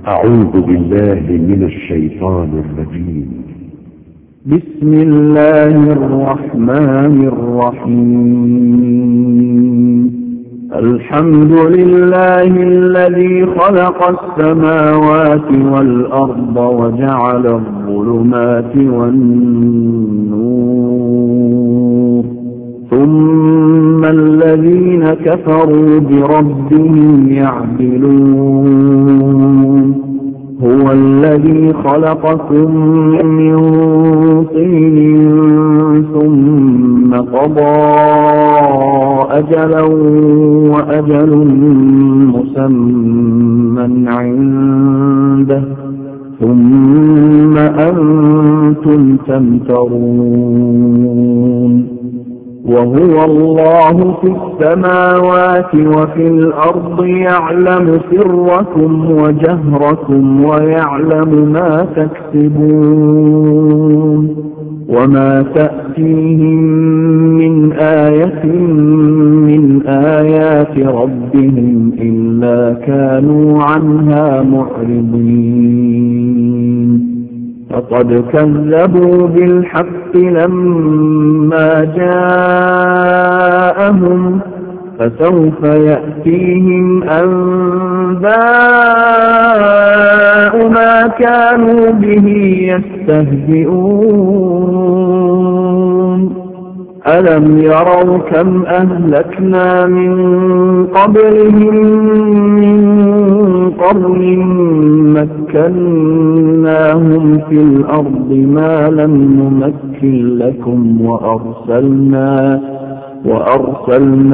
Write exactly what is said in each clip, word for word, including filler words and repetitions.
أعوذ بالله من الشيطان الرجيم. بسم الله الرحمن الرحيم. الحمد لله الذي خلق السماوات والأرض وجعل الظلمات والنور، ثم الذين كفروا بربهم يعدلون. هو الذي خلقكم من طين ثم قضى أجلا وأجل مسمى عنده، ثم أنتم تمترون. وهو الله في السماوات وفي الأرض يعلم سركم وجهركم ويعلم ما تكسبون، وما تأتيهم من آية من آيات ربهم إلا كانوا عنها معرضين. فقد كذبوا بالحق لما جاءهم، فسوف يأتيهم أنباء ما كانوا به يستهزئون. ألم يروا كم أهلكنا من قبلهم من قرن مكناهم في الأرض ما لم نمكن لكم، وأرسلنا وأرسلنا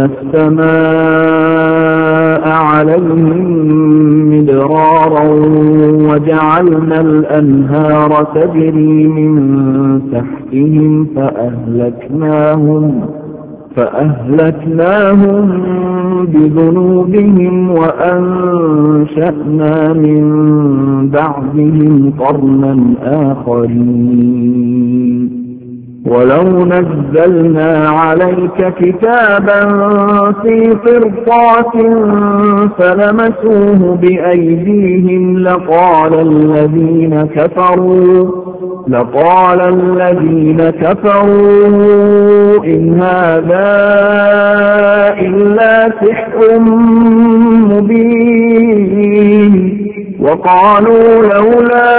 السماء عليهم مدرارا وجعلنا الأنهار تجري من تحتهم فأهلكناهم فأهلكناهم بذنوبهم وأنشأنا من بعدهم قرنا آخرين. ولو نزلنا عليك كتابا في قرطاس فلمسوه بأيديهم لقال الذين كفروا لقال الذين كفروا إن هذا إلا سحر مبين. وقالوا لولا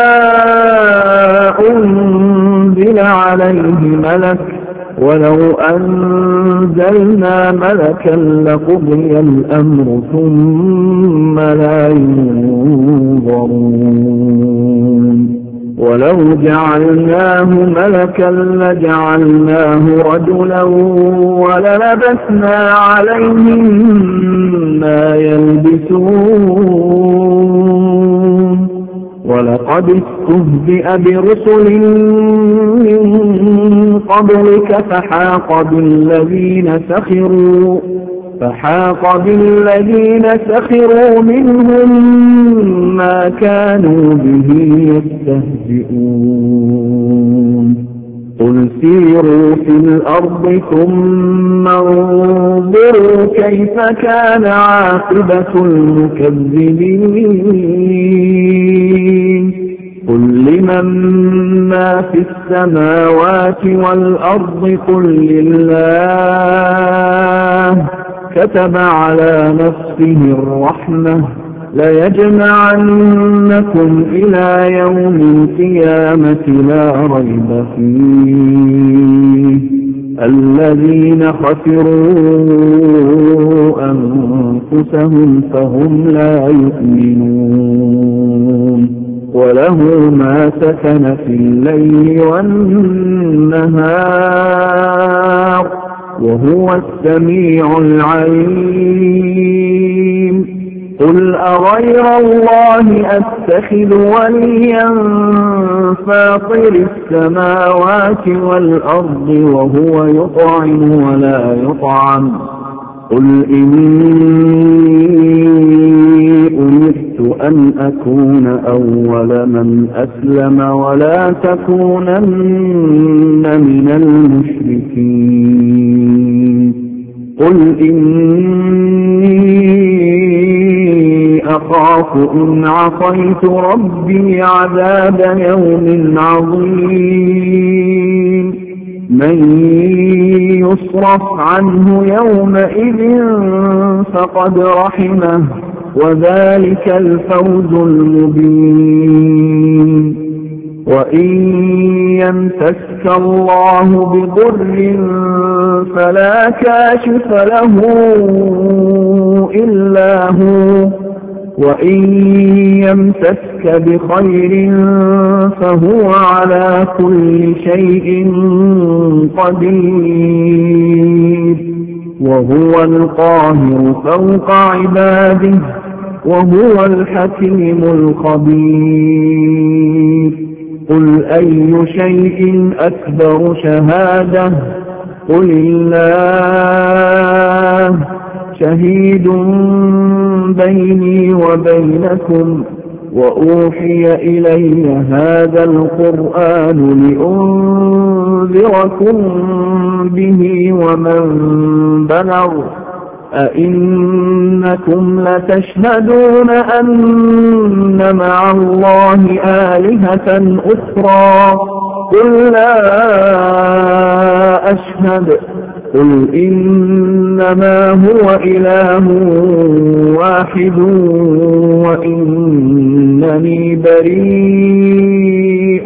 أنزل عليه ملك ولو أنزلنا ملكا لقضي الأمر ثم لا ينظرون. ولو جعلناه ملكا لجعلناه رجلا وللبسنا عليهم ما يلبسون. ولقد استهزئ برسل من قبلك فحاق بالذين سخروا فحاق بالذين سخروا منهم ما كانوا به يستهزئون. قل سيروا في الأرض ثم انظروا كيف كان عاقبة المكذبين. قل لمن ما في السماوات والأرض قل لله كتب على نفسه الرحمة ليجمعنكم إلى يوم القيامة لا ريب فيه الذين خسروا أنفسهم فهم لا يؤمنون. وله ما سكن في الليل والنهار وهو السميع العليم. قل أغير الله أتخذ وليا فاطر السماوات والأرض وهو يطعم ولا يطعم. قل إني أمرت أن أكون أول من أسلم ولا تكونن من المشركين. قل إني يخاف إن عصيت ربي عذاب يوم عظيم من يصرف عنه يومئذ فقد رحمه وذلك الفوز المبين وإن يمسسك الله بضر فلا كاشف له إلا هو وإن يمسسك بخير فهو على كل شيء قدير وهو القاهر فوق عباده وهو الحكيم الخبير قل أي شيء أكبر شهادة قل الله شهيد بيني وبينكم وأوحي إلي هذا القرآن لأنذركم به ومن بلغ أئنكم لتشهدون أن مع الله آلهة أخرى قل لا أشهد قل إنما هو إله واحد وإنني بريء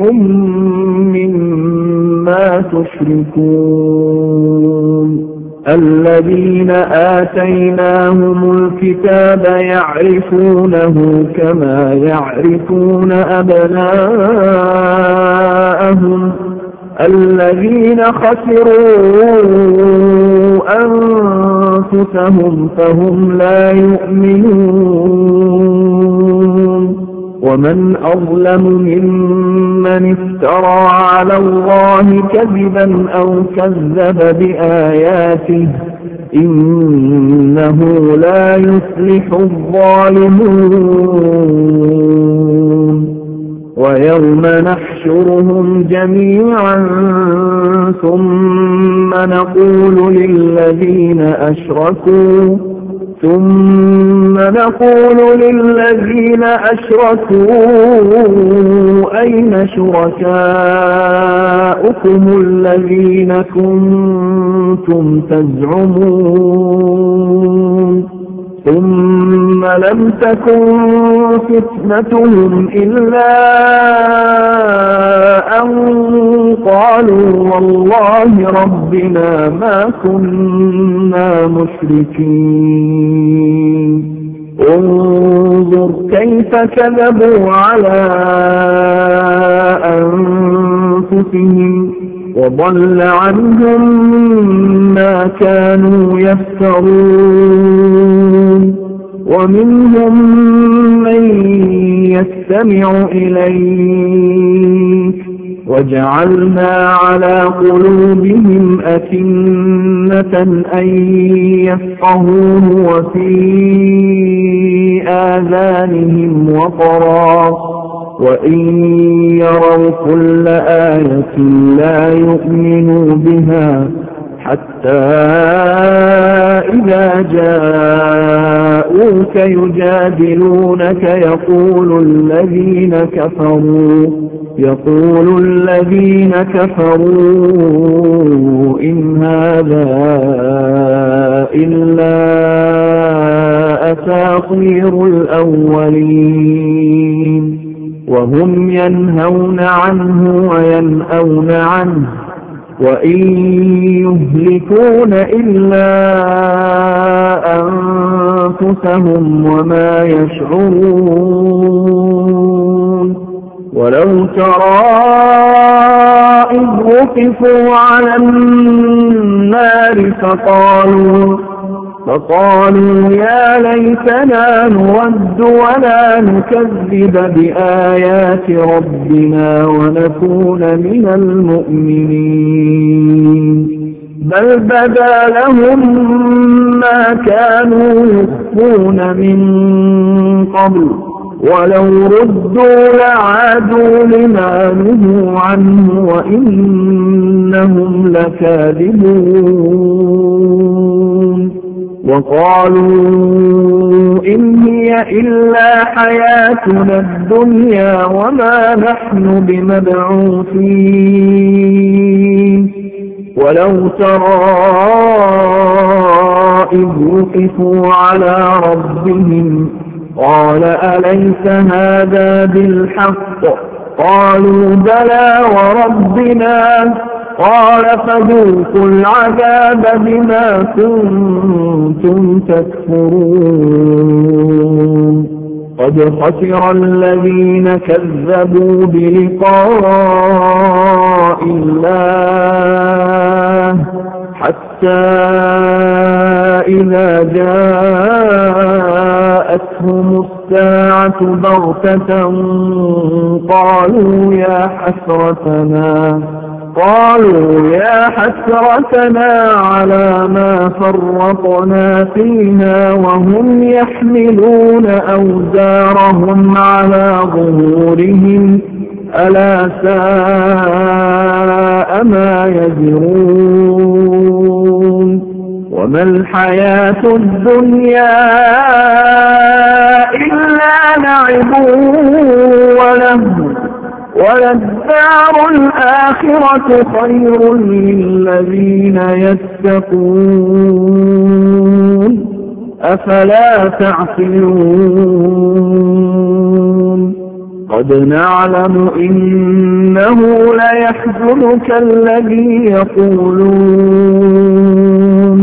مما تشركون الذين آتيناهم الكتاب يعرفونه كما يعرفون أبناءهم الذين خسروا أنفسهم فهم لا يؤمنون ومن أظلم ممن افترى على الله كذبا أو كذب بآياته إنه لا يفلح الظالمون ويوم نحشرهم جميعا ثم نقول للذين أشركوا ثم نقول للذين أشركوا أين شركاؤكم الذين كنتم تزعمون ثم لم تكن فتنتهم إلا أن قالوا والله ربنا ما كنا مشركين انظر كيف كذبوا على أنفسهم وضل عنهم ما كانوا يفترون ومنهم من يستمع إليك وجعلنا على قلوبهم أكنة أن يفقهوه وفي آذانهم وقرا وإن يروا كل آية لا يؤمنوا بها حتى إذا جاءوك يجادلونك يقول الذين كفروا يقول الذين كفروا إن هذا إلا أساطير الأولين وهم ينهون عنه وينأون عنه وإن يهلكون إلا أنفسهم وما يشعرون ولو ترى إذ وقفوا على النار فقالوا فقالوا يا ليتنا نرد ولا نكذب بآيات ربنا ونكون من المؤمنين بل بدا لهم ما كانوا يخفون من قبل ولو ردوا لعادوا لما نهوا عنه وإنهم لكاذبون وقالوا إن هي إلا حياتنا الدنيا وما نحن بمبعوثين ولو ترى إذ وقفوا على ربهم قال أليس هذا بالحق قالوا بلى وربنا قال فذوقوا العذاب بما كنتم تكفرون قد خسر الذين كذبوا بلقاء الله حتى إذا جاءتهم الساعة بغتة قالوا يا حسرتنا قالوا يا حسرتنا على ما فرطنا فيها وهم يحملون أوزارهم على ظهورهم ألا ساء ما يزرون وما الحياة الدنيا إلا لعب ولهو وللدار الآخرة خير للذين يتقون أفلا تعقلون قد نعلم إنه ليحزنك الذي يقولون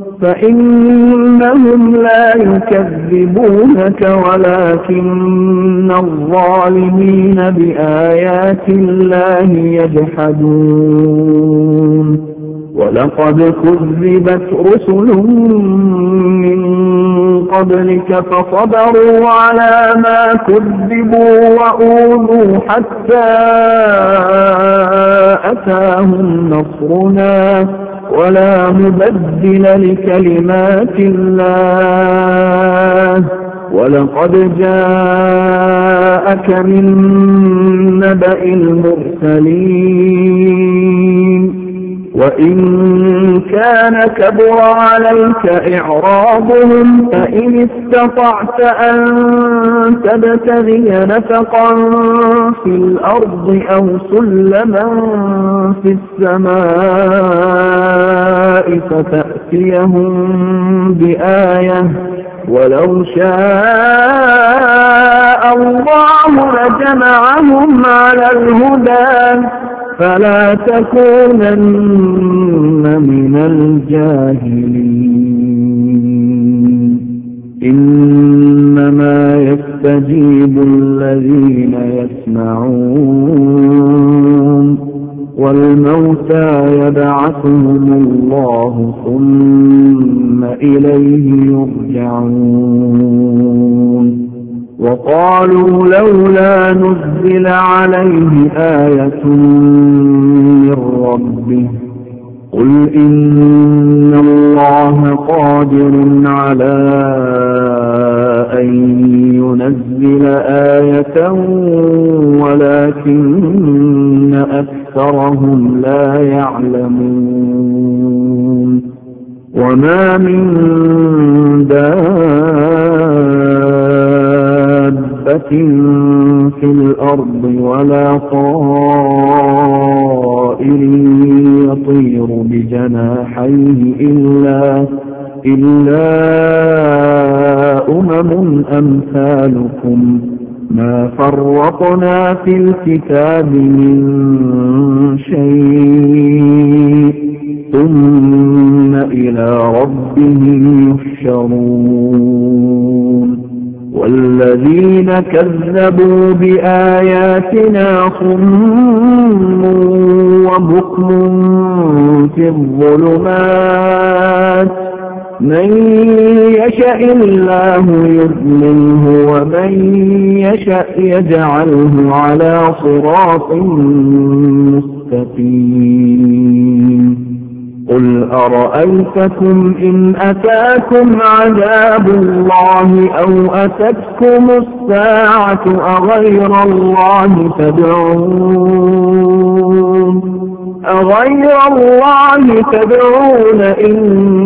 فإنهم لا يكذبونك ولكن الظالمين بآيات الله يجحدون ولقد كذبت رسل من قبلك فصبروا على ما كذبوا وأوذوا حتى أتاهم نصرنا ولا مبدل لكلمات الله ولقد جاءك من نبأ المرسلين وإن كان كبر عليك إعراضهم فإن استطعت أن تبتغي نفقا في الأرض أو سلما في السماء فتأتيهم بآية ولو شاء الله لجمعهم على الهدى فلا تكونن من الجاهلين إنما يستجيب الذين يسمعون والموتى يبعثهم الله ثم إليه يرجعون وقالوا لولا نزل عليه آية من ربه قل إن الله قادر على أن ينزل آية ولكن أكثرهم لا يعلمون وما من دابة في الأرض ولا طائر يطير بجناحيه إلا إلا أمم أمثالكم ما فرطنا في الكتاب من شيء ثم إلى ربهم يحشرون والذين كذبوا بآياتنا صم وبكم في الظلمات من يشاء الله يضلله ومن يشاء يجعله على صراط مستقيم قل أرأيتكم إن أتاكم عذاب الله أو أتتكم الساعة أغير الله تدعون أغير الله تدعون إن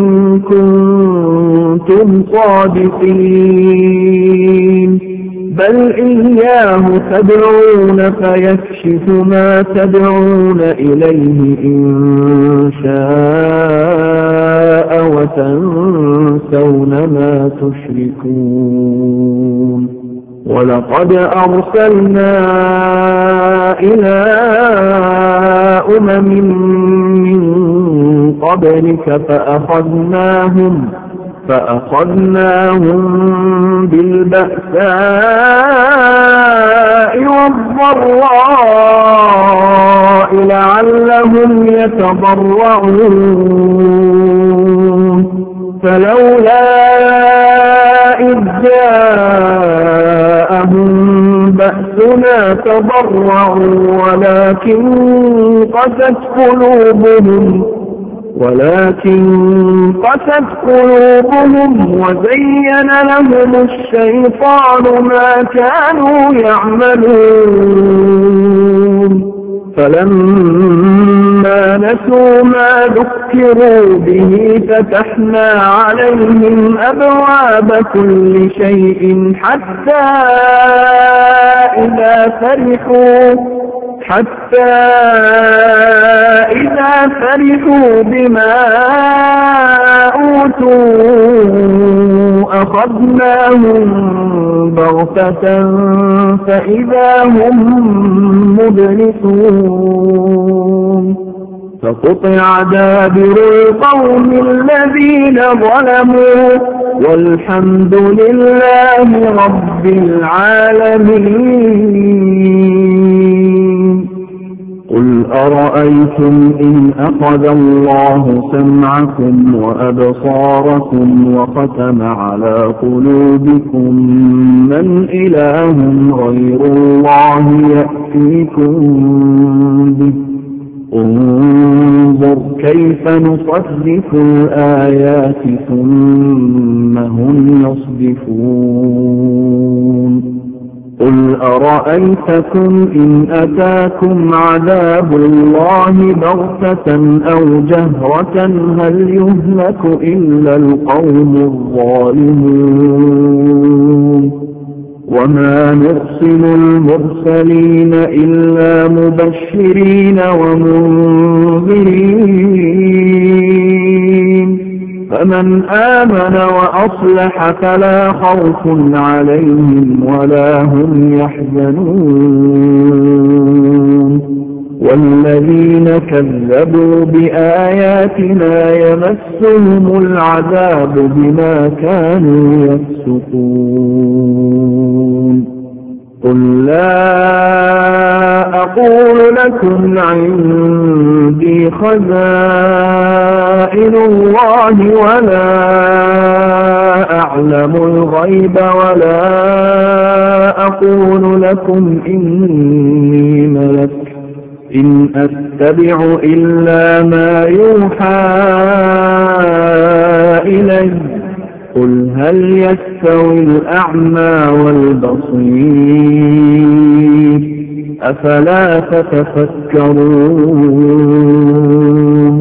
كنتم صادقين بل إياه تدعون فيكشف ما تدعون إليه إن شاء وتنسون ما تشركون ولقد أرسلنا إلى أمم من قبلك فأخذناهم فأخذناهم بالبأساء والضراء لعلهم يتضرعون فلولا إذ جاءهم بأسنا تضرعوا ولكن قست قلوبهم ولكن قست قلوبهم وزين لهم الشيطان ما كانوا يعملون فلما نسوا ما ذكروا به فتحنا عليهم أبواب كل شيء حتى إذا فرحوا حتى إذا فرحوا بما أوتوا أخذناهم بغتة فإذا هم مبلسون فقطع دابر القوم الذين ظلموا والحمد لله رب العالمين قل أرأيتم إن أخذ الله سمعكم وأبصاركم وختم على قلوبكم من إله غير الله يأتيكم به انظر كيف نصرف الآيات ثم هم يصدفون قل أرأيتكم إن أتاكم عذاب الله بغتة أو جهرة هل يهلك إلا القوم الظالمون وما نرسل المرسلين إلا مبشرين ومنذرين فمن آمن وأصلح فلا خوف عليهم ولا هم يحزنون والذين كذبوا بآياتنا يمسهم العذاب بما كانوا يفسقون قل لا أقول لكم عندي خزائن الله ولا أعلم الغيب ولا أقول لكم إني ملك إن أتبع إلا ما يوحى إلي قل هل يستوي الأعمى والبصير أفلا تتفكرون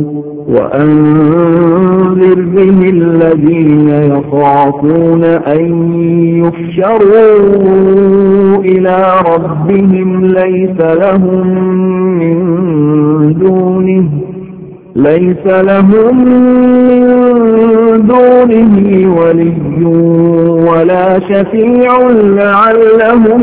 وأنذر به الذين يخافون أن يحشروا إلى ربهم ليس لهم من دونه ليس لهم من دونه ولي ولا شفيع لعلهم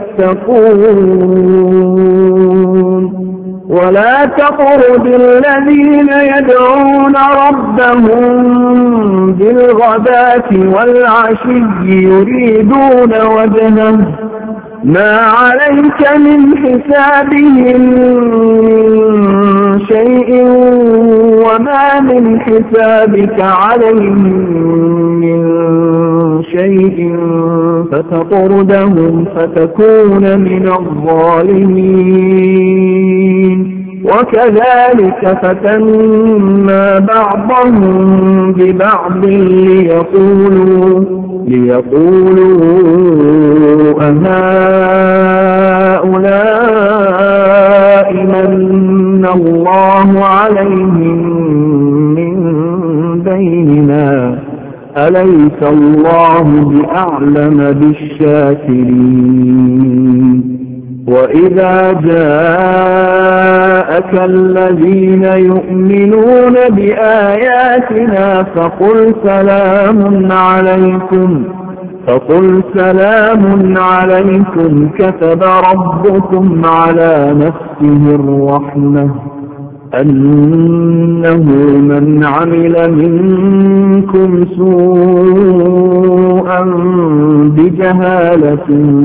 يتقون ولا تطرد الذين يدعون ربهم بالغداة والعشي يريدون وجهه ما عليك من حسابهم من شيء وما من حسابك عليهم من شيء فتطردهم فتكون من الظالمين وكذلك فتنا بعضهم ببعض ليقولوا ليقولوا أهؤلاء من الله أليس الله بأعلم بالشاكرين وإذا جاءك الذين يؤمنون بآياتنا فقل سلام عليكم فقل سلام عليكم كتب ربكم على نفسه الرحمة أنه من عمل منكم سوءا بجهالة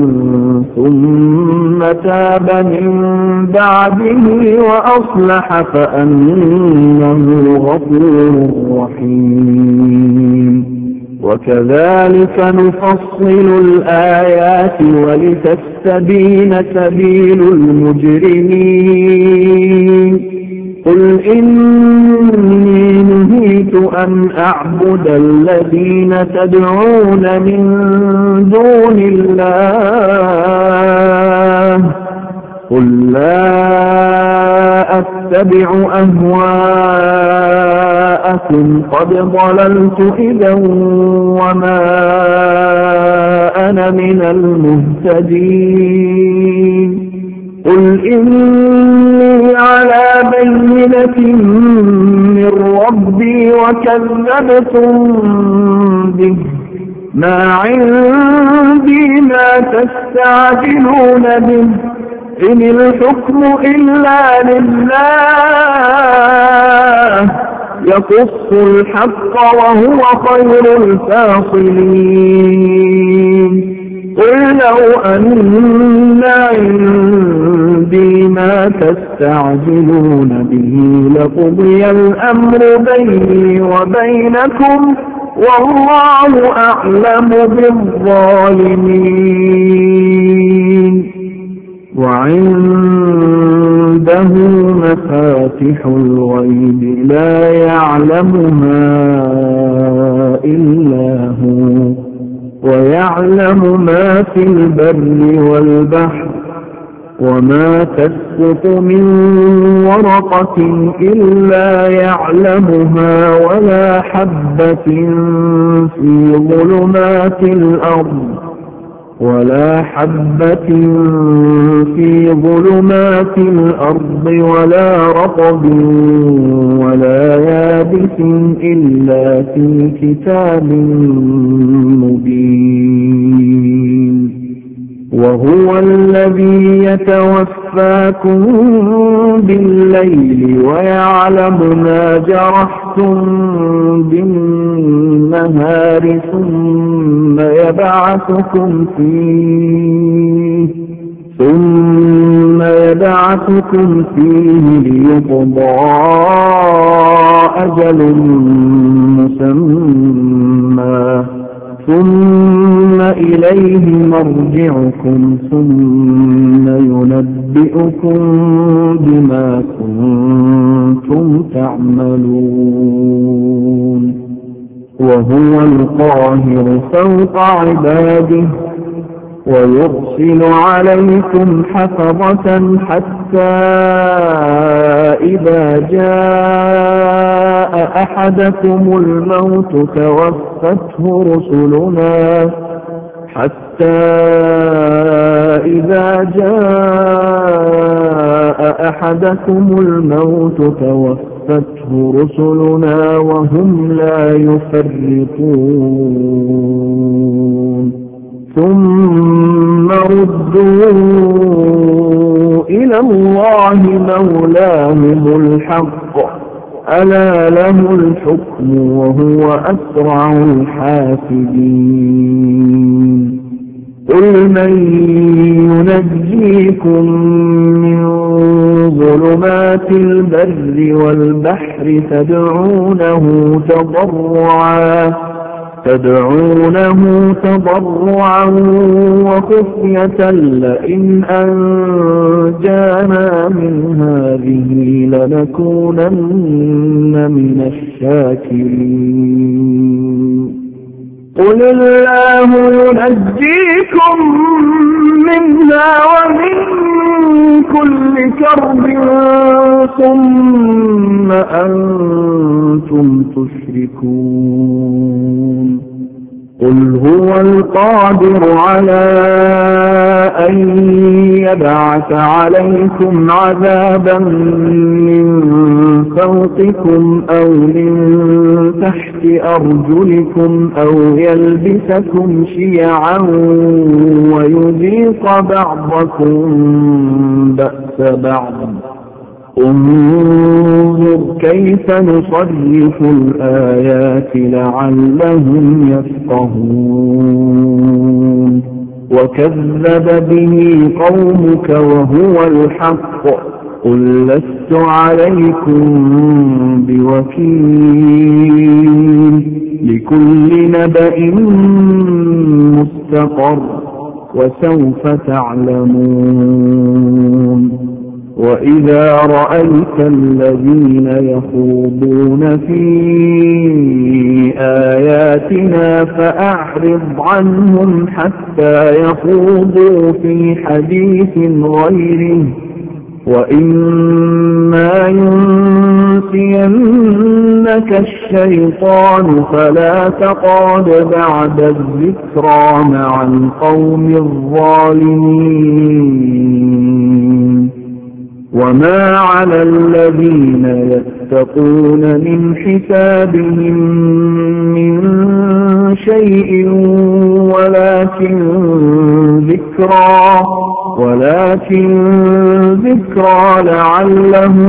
ثم تاب من بعده وأصلح فأنه غفور رحيم وكذلك نفصل الآيات ولتستبين سبيل المجرمين قل إني نهيت أن أعبد الذين تدعون من دون الله قل لا أتبع أهواءكم قد ضللت إذا وما أنا من المهتدين قل إني على بينة من ربي وكذبتم به ما عندي ما تستعجلون به إن الحكم إلا لله يقص الحق وهو خير الفاصلين قل لو أن عندي ما تستعجلون به لقضي الأمر بيني وبينكم والله أعلم بالظالمين وعنده مفاتح الغيب لا يعلمها إلا هو ويعلم ما في البر والبحر وما تسقط من ورقة إلا يعلمها ولا حبة في ظلمات الأرض ولا حبة في ظلمات الأرض ولا رطب ولا يابس إلا في كتاب مبين وهو الذي يتوفاكم بالليل ويعلم ما جرحتم بالنهار ثم يبعثكم فيه ثم يبعثكم فيه ليقضى أجل مسمى ثم إليه مرجعكم ثم ينبئكم بما كنتم تعملون وهو القاهر فوق عباده ويرسل عليكم حفظة حتى إذا جاء أحدكم الموت توفته رسلنا حتى إذا جاء أحدكم الموت توفته رسلنا وهم لا يفرطون ثم ردوا إلى الله مولاهم الحق ألا له الحكم وهو أسرع الحاسبين قل من ينجيكم من ظلمات البر والبحر تدعونه تضرعا تدعونه تضرعا وخفية لئن أنجانا من هذه لنكونن من الشاكرين قل الله ينجيكم منها ومن كل كرب ثم أنتم تشركون وهو القادر على أن يبعث عليكم عذابا من فوقكم أو من تحت أرجلكم أو يلبسكم شيعا ويذيق بعضكم بأس بعض. انظر كيف نصرف الآيات لعلهم يفقهون. وكذب به قومك وهو الحق قل لست عليكم بوكيل لكل نبأ مستقر وسوف تعلمون. وإذا رأيت الذين يخوضون في آياتنا فأعرض عنهم حتى يخوضوا في حديث غيره وإما ينسينك الشيطان فلا تقعد بعد الذكرى مع القوم الظالمين. وما على الذين يتقون من حسابهم من شيء ولكن ذكرى ولكن ذكرى لعلهم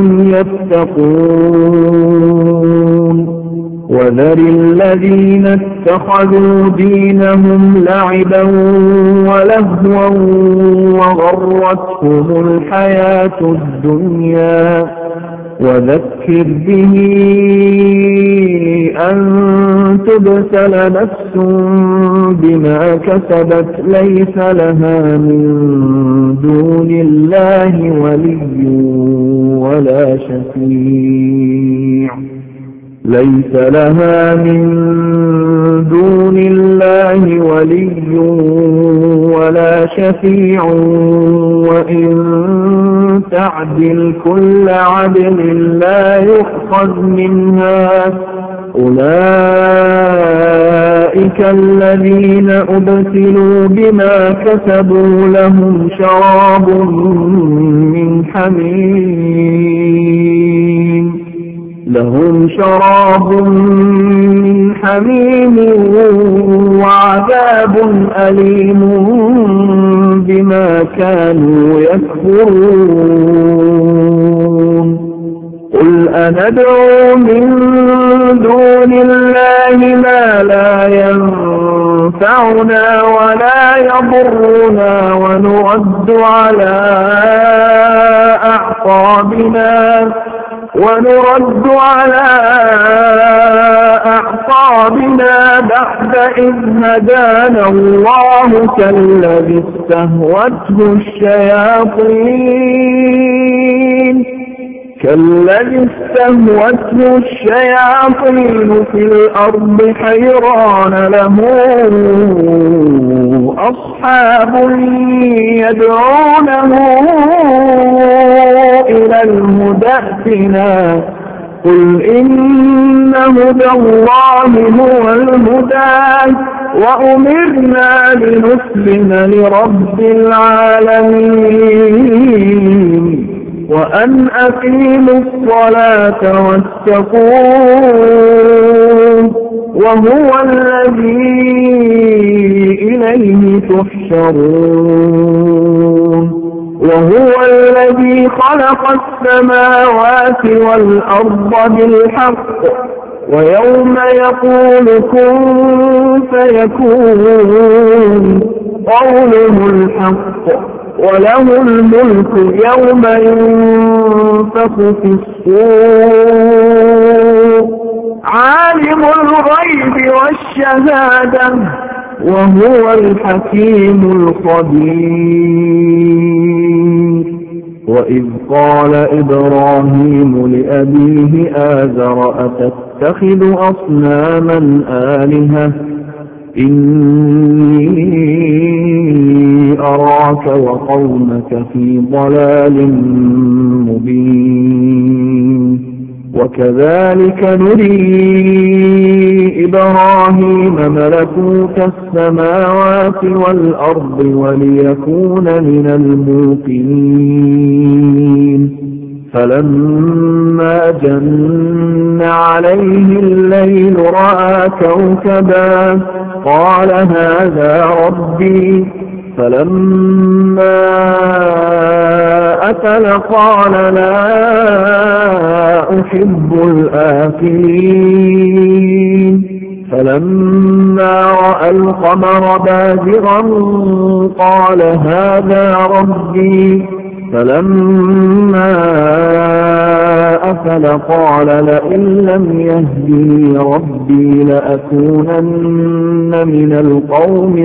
يتقون. وذر الذين اتخذوا دينهم لعبا ولهوا وغرتهم الحياة الدنيا وذكر به أن تبتل نفس بما كسبت ليس لها من دون الله ولي ولا شفيع ليس لها من دون الله ولي ولا شفيع وإن تعدل كل عدل لا يؤخذ منها. أولئك الذين أبتلوا بما كسبوا لهم شراب من حميم لهم شراب من حميم وعذاب أليم بما كانوا يكفرون. قل أندعو من دون الله ما لا ينفعنا ولا يضرنا ونرد على أعقابنا ونرد على أعقابنا بعد إذ هدانا الله كالذي استهوته الشياطين كالذي استهوته الشياطين في الأرض حيران له أصحاب يدعونه إلى الهدى ائتنا قل إن هدى الله هو الهدى وأمرنا لنسلم لرب العالمين وأن أقيموا الصلاة واتقوه وهو الذي إليه تحشرون. وهو الذي خلق السماوات والأرض بالحق ويوم يقول كن فيكون قوله الحق وله الملك يوم ينفخ في الصور عالم الغيب والشهادة وهو الحكيم الخبير. وإذ قال إبراهيم لأبيه آزر أتتخذ أصناما آلهة إني أراك وقومك في ضلال مبين وكذلك نري إبراهيم ملكوت السماوات والأرض وليكون من الموقنين فلما جن عليه الليل رأى كوكبا قال هذا ربي فلما أفل قال لا أحب الآفلين فلما رأى القمر بازغا قال هذا ربي فلما أفل قال لئن لم يهدني ربي لأكونن من القوم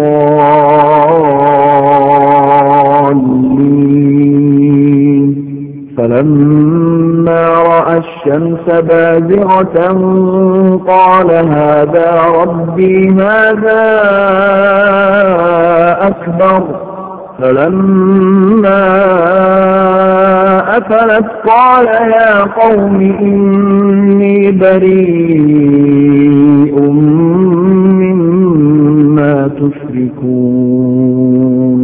الضالين فلما رأى الشمس بازغة قال هذا ربي هذا أكبر فلما أفلت قال يا قوم إني بريء مما تشركون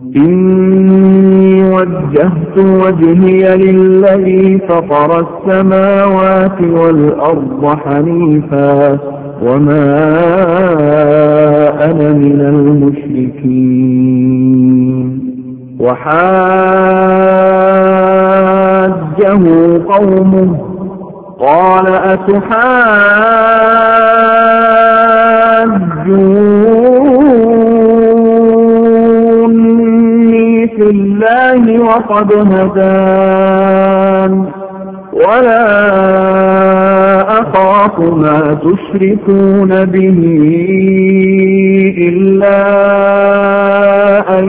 إني وجهت وجهي للذي فطر السماوات والأرض حنيفا وما أنا من المشركين وحاجه قومه قال أتحاجوني في الله وقد هدان ولا أخاف ما تشركون به إلا أن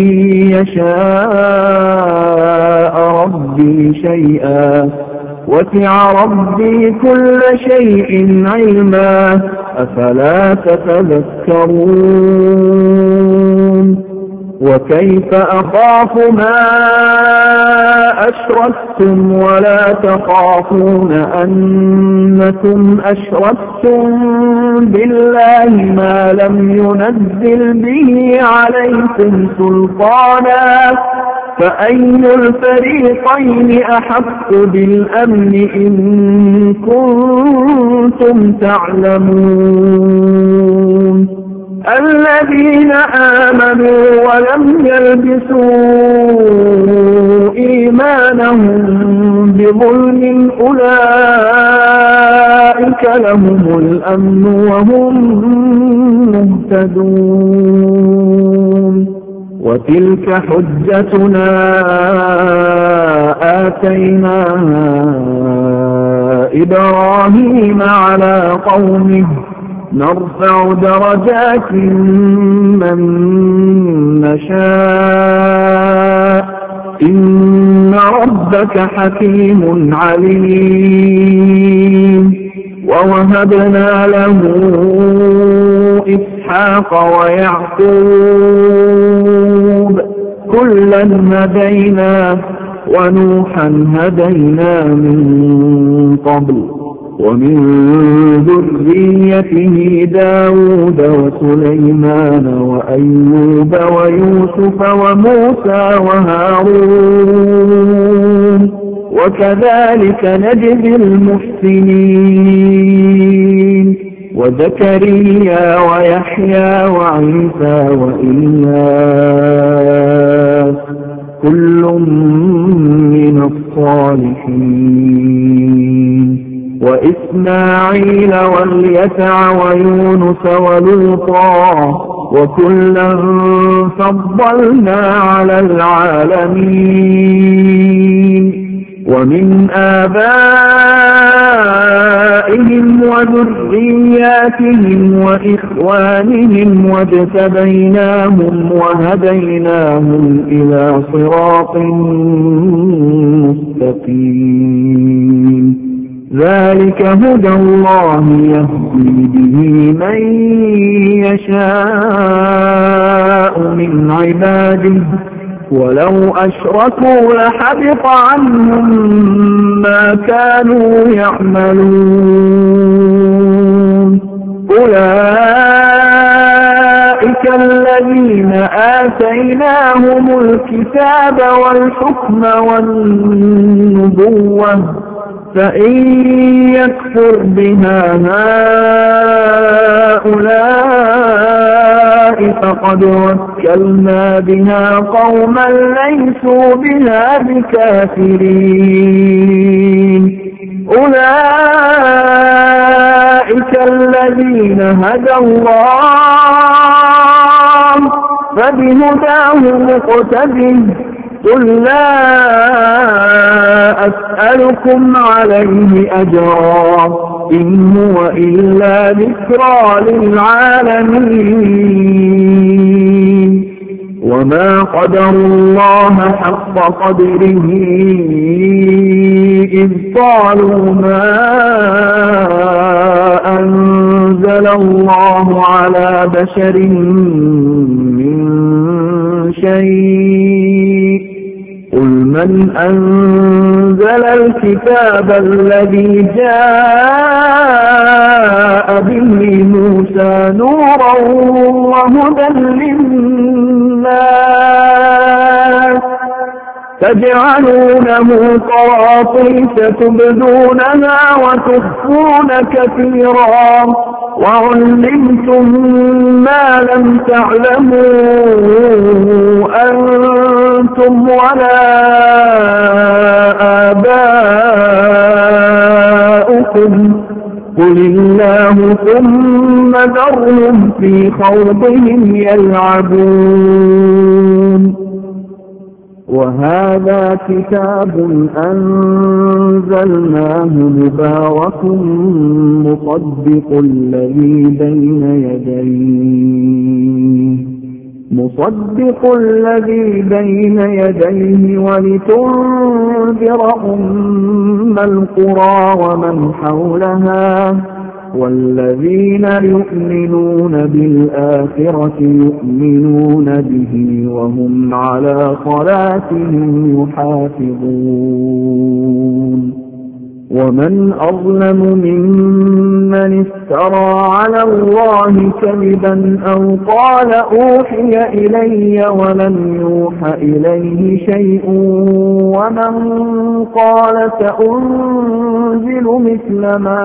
يشاء ربي شيئا وسع ربي كل شيء علما أفلا تتذكرون وكيف أخاف ما أشركتم ولا تخافون أنكم أشركتم بالله ما لم ينزل به عليكم سلطانا فأي الفريقين أحق بالأمن إن كنتم تعلمون الذين آمنوا ولم يلبسوا إيمانهم بظلم أولئك لهم الأمن وهم مهتدون وتلك حجتنا آتيناها إبراهيم على قومه نرفع درجات من نشاء إن ربك حكيم عليم ووهبنا له إسحاق ويعقوب كلا هدينا ونوحا هدينا من قبل ومن ذريته داود وسليمان وأيوب ويوسف وموسى وهارون وكذلك نجزي المحسنين وزكريا ويحيى وعيسى وإياس كل من الصالحين وإسماعيل واليسع ويونس ولوطا وكلا فضلنا على العالمين ومن آبائهم وذرياتهم وإخوانهم واجتبيناهم وهديناهم إلى صراط مستقيم ذلك هدى الله يهدي به من يشاء من عباده ولو أشركوا لحبط عنهم ما كانوا يعملون أولئك الذين آتيناهم الكتاب والحكم والنبوة فإن يكفر بها هؤلاء فقد وكلنا بها قوما ليسوا بها بكافرين أولئك الذين هدى الله فبهداه مقتده قل لا أسألكم عليه أجرا إن هو إلا ذكرى للعالمين وما قدروا الله حق قدره إذ قالوا ما أنزل الله على بشر من شيء قل من أنزل الكتاب الذي جاء به موسى نورا وهدى للناس تجعلونه قراطيس تبدونها وتخفون كثيرا وعلمتم ما لم تعلموا أنتم ولا آباؤكم قل الله ثم ذرهم في خوضهم يلعبون وهذا كتاب أنزلناه مبارك مصدق الذي بين يديه مصدق الذي بين يديه ولتنذر أم القرى ومن حولها والذين يؤمنون بالآخرة يؤمنون به وهم على صلاتهم يحافظون ومن أظلم ممن افترى على الله كذبا أو قال أوحي إلي ولم يوح إليه شيء ومن قال سأنزل مثل ما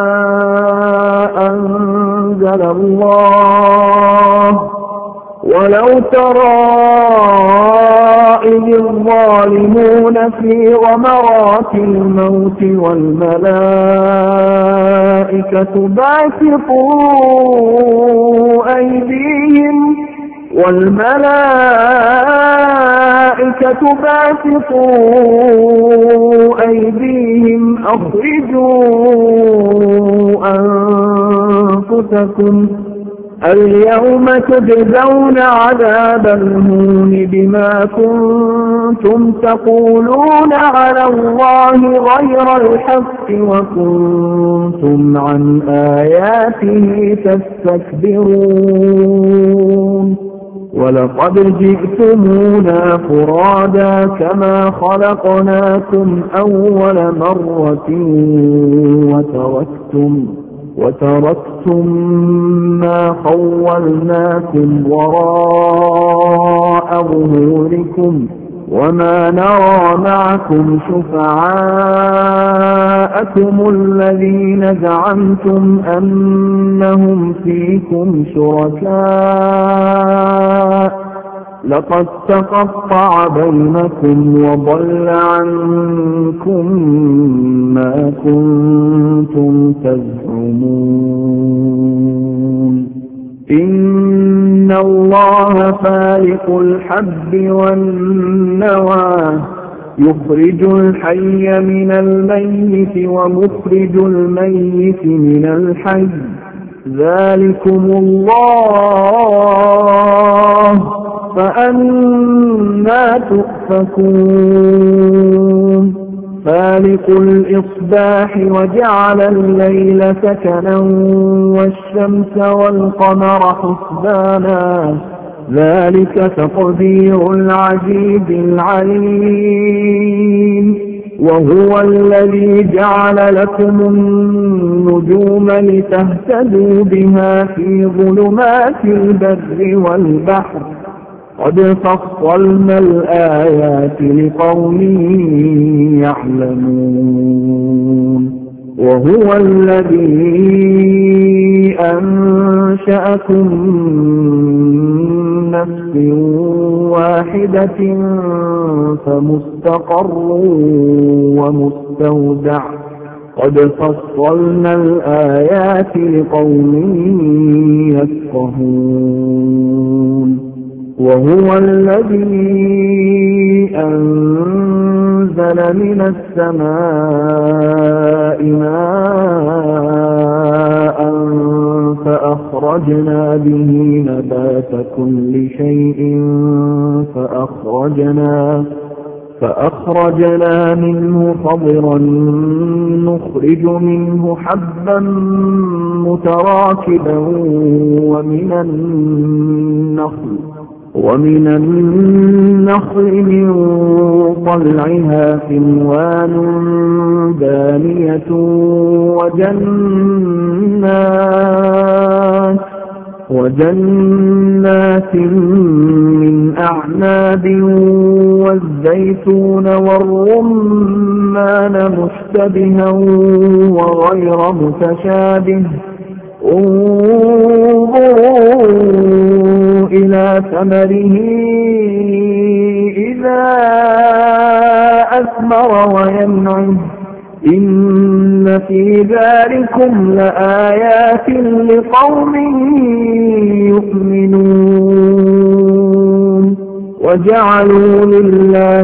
أنزل الله ولو ترى إذ الظالمون في غمرات الموت والملائكة باسطوا أيديهم والملائكة باسطوا أيديهم أخرجوا أنفسكم اليوم تجزون عذاب الهون بما كنتم تقولون على الله غير الحق وكنتم عن آياته تستكبرون ولقد جئتمونا فرادا كما خلقناكم أول مرة وتركتم وتركتم ما خولناكم وراء ظهوركم وما نرى معكم شفعاءكم الذين زعمتم أنهم فيكم شركاء لقد تقطع بينكم وضل عنكم ما كنتم تزعمون إن الله فالق الحب والنوى يخرج الحي من الميت ومخرج الميت من الحي ذلكم الله فأنى تؤفكون فالق الإصباح وجعل الليل سكنا والشمس والقمر حسبانا ذلك تقدير العزيز العليم. وهو الذي جعل لكم النجوم لتهتدوا بها في ظلمات البر والبحر قد فصلنا الآيات لقوم يعلمون. وهو الذي أنشأكم من نفس واحدة فمستقر ومستودع قد فصلنا الآيات لقوم يفقهون. وهو الذي أنزل من السماء ماء فأخرجنا به نبات كل شيء فأخرجنا فأخرجنا منه خضرا نخرج منه حبا متراكبا ومن النخل ومن النخل من طلعها كنوان دانية وجنات وجنات من أعناب والزيتون والرمان مشتبها وغير متشابه انظروا إلى ثمره إذا أثمر وينعم إن في ذلكم لآيات لقوم يؤمنون. وجعلوا لله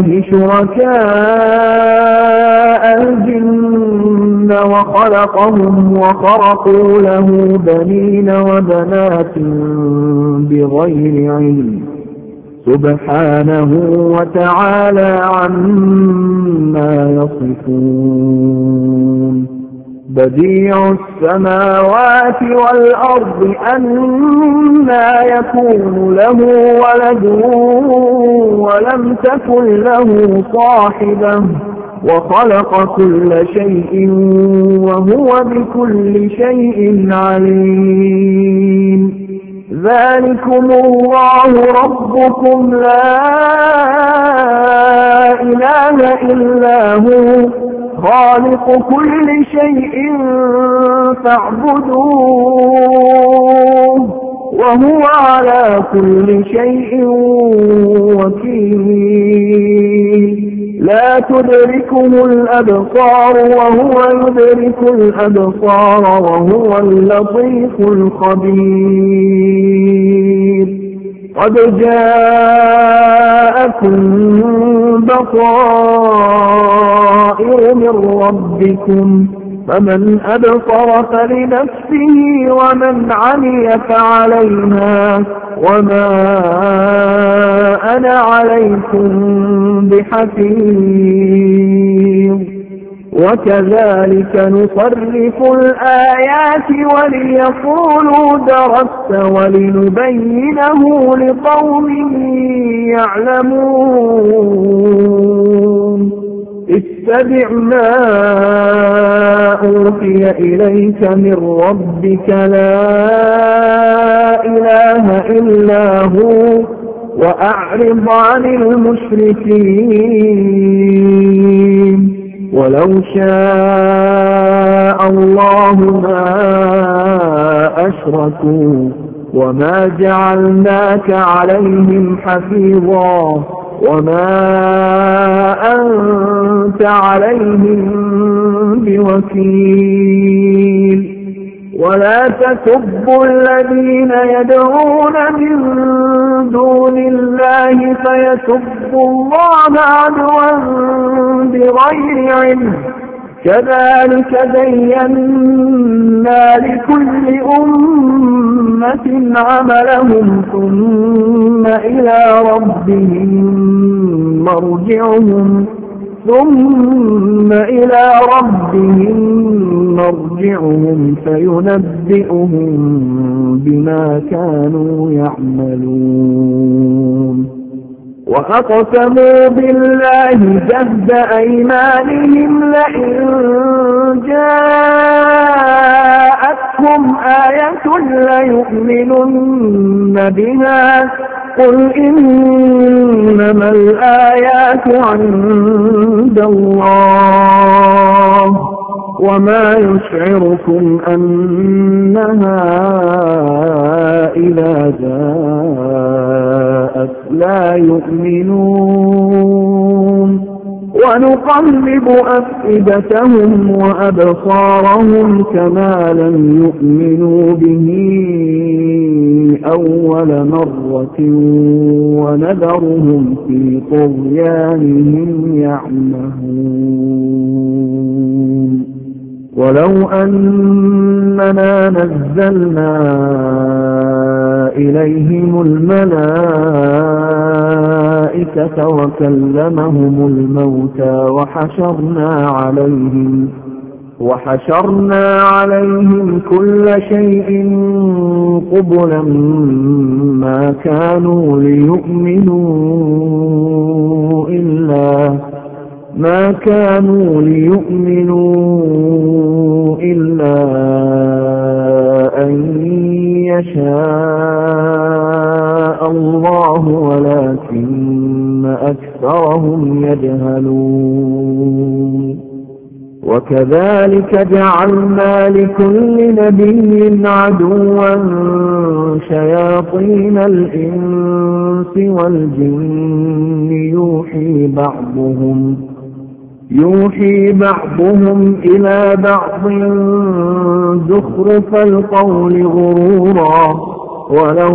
شركاء الجن وخلقهم وخرقوا له بنين وبنات بغير علم سبحانه وتعالى عما يصفون. بديع السماوات والأرض أنى يكون له ولد ولم تكن له صاحبة وخلق كل شيء وهو بكل شيء عليم. ذلكم الله ربكم لا إله إلا هو خالق كل شيء فاعبدوه وهو على كل شيء وكيل. لا تدركه الأبصار وهو يدرك الأبصار وهو اللطيف الخبير. قد جاءكم بصائر من ربكم فمن أبصر فلنفسه ومن عمي فعليها وما أنا عليكم بحفيظ. وكذلك نصرف الآيات وليقولوا درست ولنبينه لقوم يعلمون. اتبع ما أوحي إليك من ربك لا إله إلا هو وأعرض عن المشركين. ولو شاء الله ما أشركوا وما جعلناك عليهم حفيظا وما أنت عليهم بوكيل. ولا تسبوا الذين يدعون من دون الله فيسبوا الله عدوا بغير علم كذلك زينا لكل أمة عملهم ثم إلى ربهم مرجعهم ثم إلى ربهم مرجعهم فينبئهم بما كانوا يعملون وأقسموا بالله جهد أيمانهم لئن جاءتهم آية ليؤمنن بها قل إنما الآيات عند الله وما يشعركم أنها إذا جاءت لا يؤمنون ونقلب أفئدتهم وأبصارهم كما لم يؤمنوا به أول مرة ونذرهم في طغيانهم يعمهون ولو أننا نزلنا إليهم الملائكة وكلمهم الموتى وحشرنا عليهم وحشرنا عليهم كل شيء قبلا ما كانوا ليؤمنوا إلا ما كانوا ليؤمنوا إلا أن يشاء الله ولكن أكثرهم يجهلون وكذلك جعلنا لكل نبي عدوا شياطين الإنس والجن يوحي بعضهم يوحي بعضهم إلى بعض زخرف القول غرورا ولو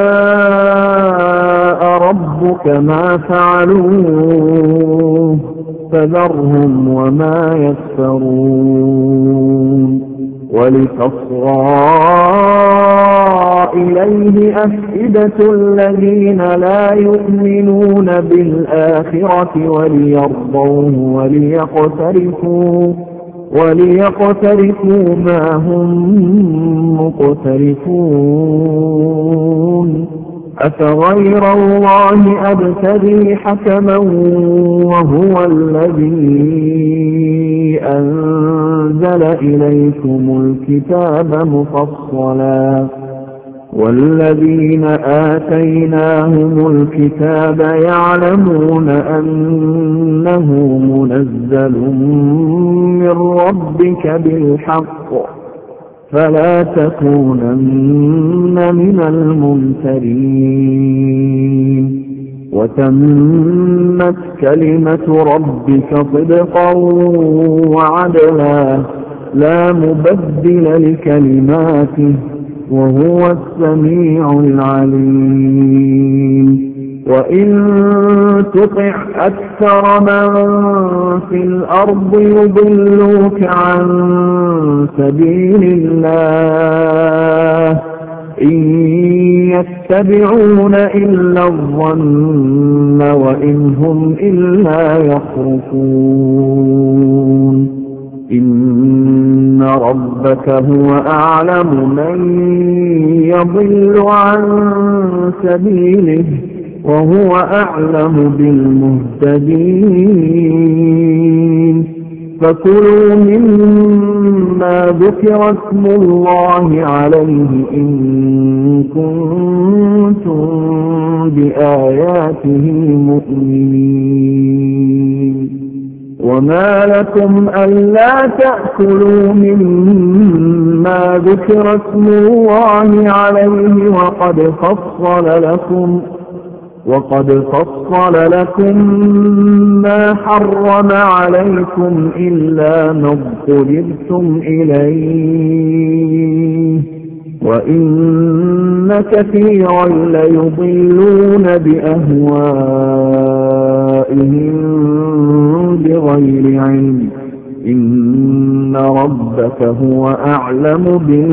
شاء ربك ما فعلوه فذرهم وما يفترون ولتصغى إليه أفئدة الذين لا يؤمنون بالآخرة وليرضوه وليقترفوا وليقترفوا ما هم مقترفون أفغير الله أبتغي حكما وهو الذي أنزل إليكم الكتاب مفصلا والذين آتيناهم الكتاب يعلمون أنه منزل من ربك بالحق فلا تكونن من الممترين وتمت كلمة ربك صدقا وعدلا لا مبدل لكلماته وهو السميع العليم وإن تطع أكثر من في الأرض يضلوك عن سبيل الله إن يتبعون إلا الظن وإن هم إلا يخرصون إن ربك هو أعلم من يضل عن سبيله وهو أعلم بالمهتدين فكلوا مما ذكر اسم الله عليه إن كنتم بآياته مؤمنين وما لكم ألا تأكلوا مما ذكر اسم الله عليه وقد فصل لكم وقد فصل لكم ما حرم عليكم إلا ما اضطررتم إليه وإن كثيرا ليضلون بأهوائهم بغير علم إن ربك هو أعلم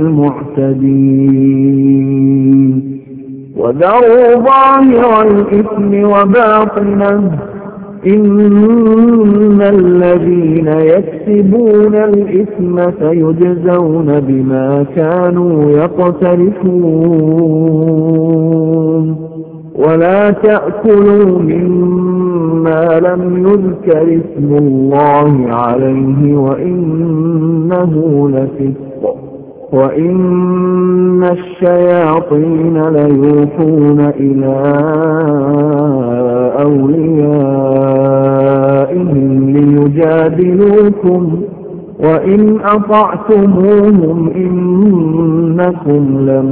بالمعتدين وذروا ظاهر الإثم وباطنه إن الذين يكسبون الإثم سيجزون بما كانوا يقترفون ولا تأكلوا مما لم يذكر اسم الله عليه وإنه لفسق وإن الشياطين ليوحون إلى أوليائهم ليجادلوكم وإن أطعتموهم إنكم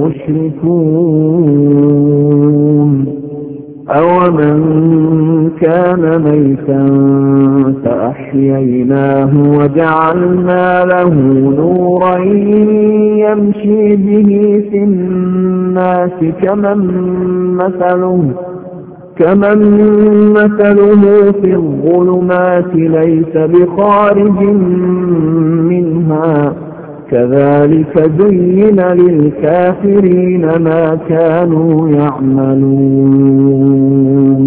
لمشركون أومن كان ميتا فأحييناه وجعلنا له نورا يمشي به في الناس كمن مثله كمن مثله في الظلمات ليس بخارج منها كذلك زين للكافرين ما كانوا يعملون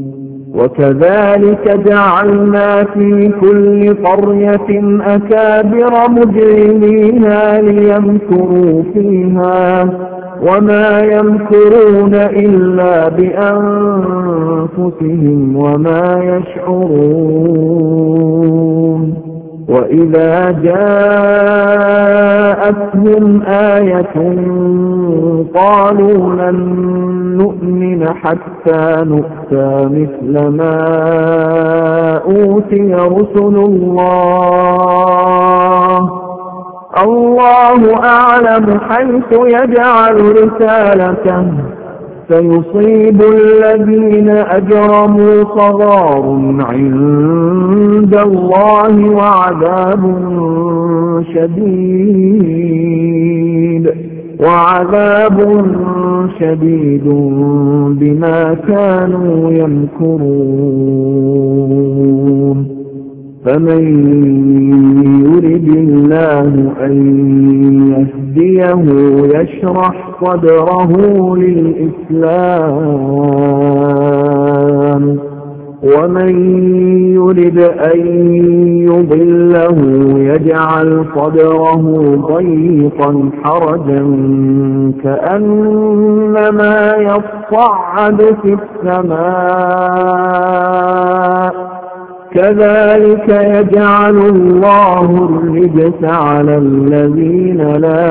وكذلك جعلنا في كل قرية أكابر مجرميها ليمكروا فيها وما يمكرون إلا بأنفسهم وما يشعرون وإذا جاءتهم آية قالوا لن نؤمن حتى نؤتى مثل ما أوتي رسل الله الله أعلم حيث يجعل رسالته سيصيب الذين أجرموا صغار عند الله وعذاب شديد وعذاب شديد بما كانوا يمكرون فمن يرد الله أن يهديه يشرح صدره للإسلام ومن يرد أن يضله يجعل صدره ضيقا حرجا كأنما يصعد في السماء كذلك يجعل الله الرجس على الذين لا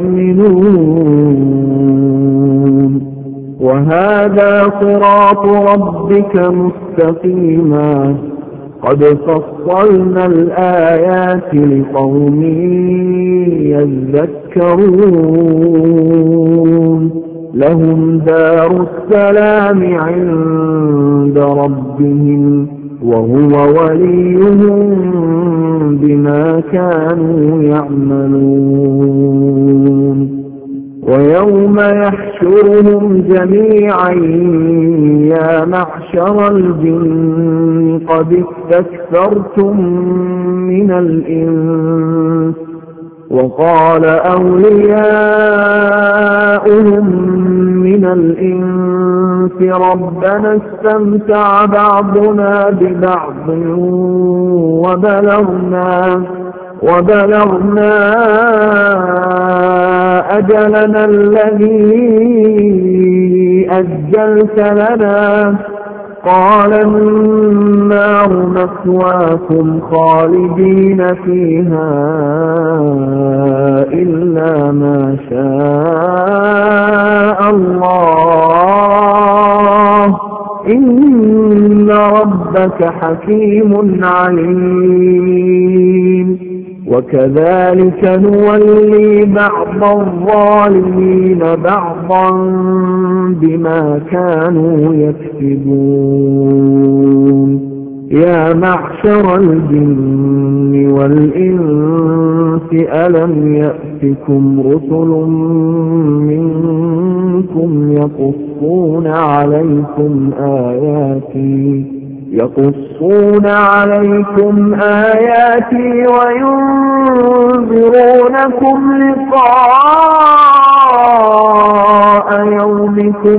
يؤمنون وهذا صراط ربك مستقيما قد فصلنا الآيات لقوم يذكرون لهم دار السلام عند ربهم وهو وليهم بما كانوا يعملون ويوم يحشرهم جميعا يا معشر الجن قد استكثرتم من الإنس وقال أولياؤهم من الإنس ربنا استمتع بعضنا ببعض وبلغنا وبلغنا أجلنا الذي أجلت لنا قال النار مثواكم خالدين فيها إلا ما شاء الله إن ربك حكيم عليم وكذلك نولي بعض الظالمين بعضا بما كانوا يكسبون يا معشر الجن والإنس ألم يأتكم رسل منكم يقصون عليكم آياتي يقصون عليكم آياتي وينذرونكم لقاء يومكم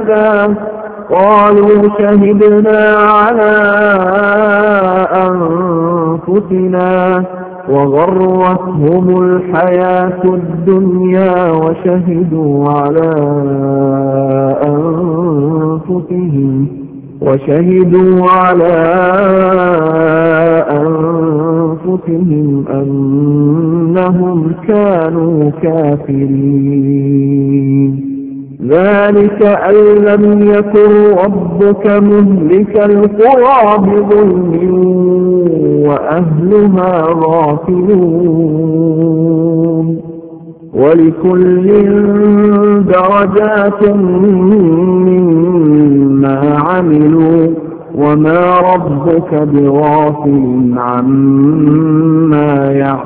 هذا قالوا شهدنا على أنفسنا أنفسنا وغرتهم الحياة الدنيا وشهدوا على أنفسهم وشهدوا على أنفسهم أنهم كانوا كافرين. ذلك أن لم يكن ربك مهلك القرى بظلم وأهلها غافلون. ولكل درجات مما عملوا وما ربك بغافل عما